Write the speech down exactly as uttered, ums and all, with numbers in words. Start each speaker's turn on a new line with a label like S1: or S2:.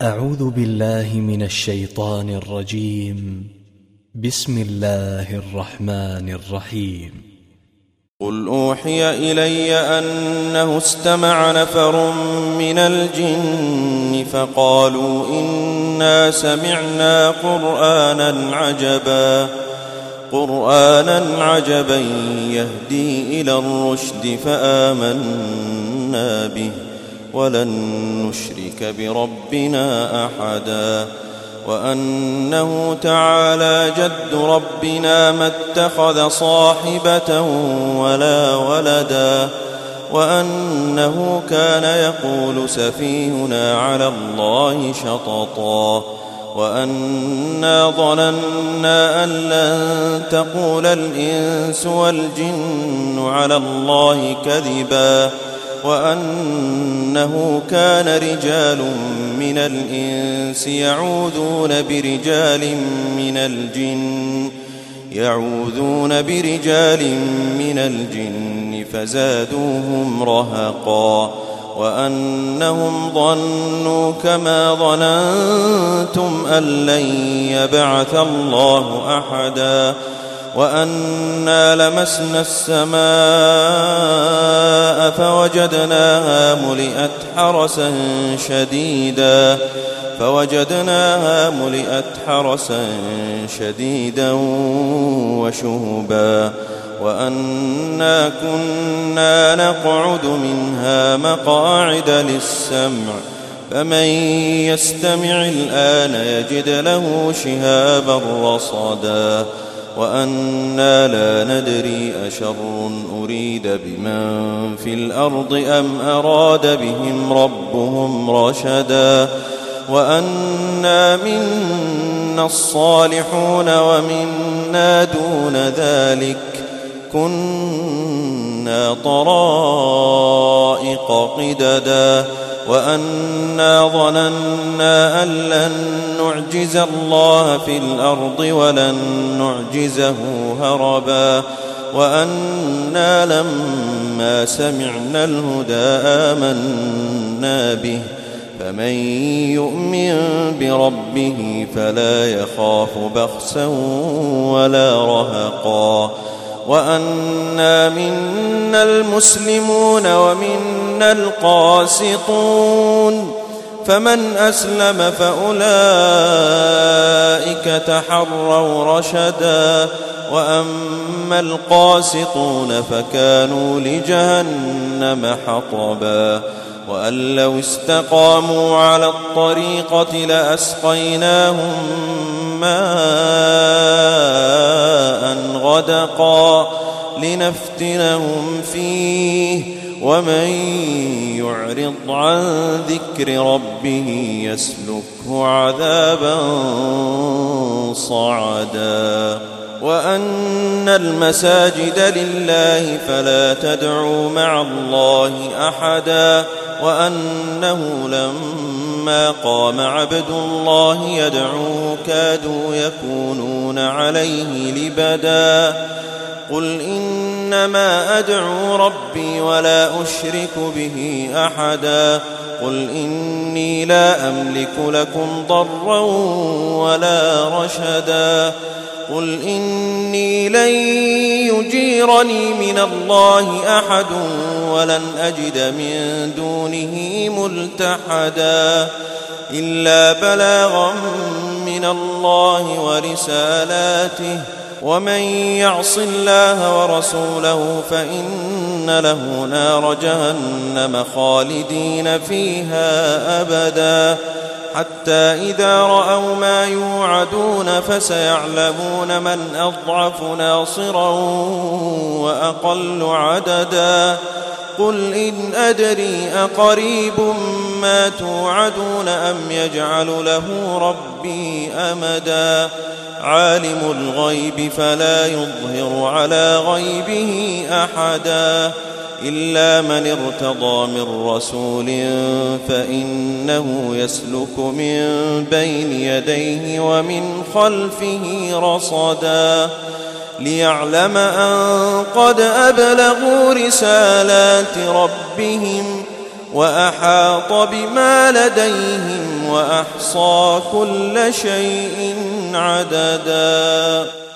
S1: أعوذ بالله من الشيطان الرجيم. بسم الله الرحمن الرحيم.
S2: قل أوحي إلي أنه استمع نفر من الجن فقالوا إنا سمعنا قرآنا عجبا قرآنا عجبا يهدي إلى الرشد فآمنا به ولن نشرك بربنا أحدا وأنه تعالى جد ربنا ما اتخذ صاحبة ولا ولدا وأنه كان يقول سفيهنا على الله شططا وأنا ظننا أن لن تقول الإنس والجن على الله كذبا وأنه كان رجال من الإنس يعوذون برجال من الجن يعوذون برجال من الجن فزادوهم رهقا وأنهم ظنوا كما ظننتم أن لن يبعث الله أحدا وأنا لمسنا السماء فوجدناها ملئت حرسا شديدا فوجدناها ملئت حرسا شديدا وشهبا وأنا كنا نقعد منها مقاعد للسمع فمن يستمع الآن يجد له شهابا رصدا وأنا لا ندري أشر أريد بمن في الأرض أم أراد بهم ربهم رشدا وأنا منا الصالحون ومنا دون ذلك كنا طرائق قددا وأنا ظننا أن لن نعجز الله في الأرض ولن نعجزه هربا وأنا لما سمعنا الهدى آمنا به فمن يؤمن بربه فلا يخاف بخسا ولا رهقا وأنا منا المسلمون ومنا القاسطون فمن أسلم فأولئك تحروا رشدا وأما القاسطون فكانوا لجهنم حطبا وأن لو استقاموا على الطريقة لأسقيناهم ماء غدقا لنفتنهم فيه ومن يعرض عن ذكر ربه يسلكه عذابا صعدا وأن المساجد لله فلا تدعوا مع الله أحدا وأنه لما قام عبد الله يدعوه كادوا يكونون عليه لبدا قل إنما أدعو ربي ولا أشرك به أحدا قل إني لا أملك لكم ضرا ولا رشدا قل إني لن يجيرني من الله أحد ولن أجد من دونه ملتحدا إلا بلاغا من الله ورسالاته ومن يعص الله ورسوله فإن له نار جهنم خالدين فيها أبدا حتى إذا رأوا ما يوعدون فسيعلمون من أضعف ناصرا وأقل عددا قل إن أدري أقريب ما توعدون أم يجعل له ربي أمدا عالم الغيب فلا يظهر على غيبه أحدا إلا من ارتضى من رسول فإنه يسلك من بين يديه ومن خلفه رصدا ليعلم أن قد أبلغوا رسالات ربهم وأحاط بما لديهم وأحصى كل شيء عددا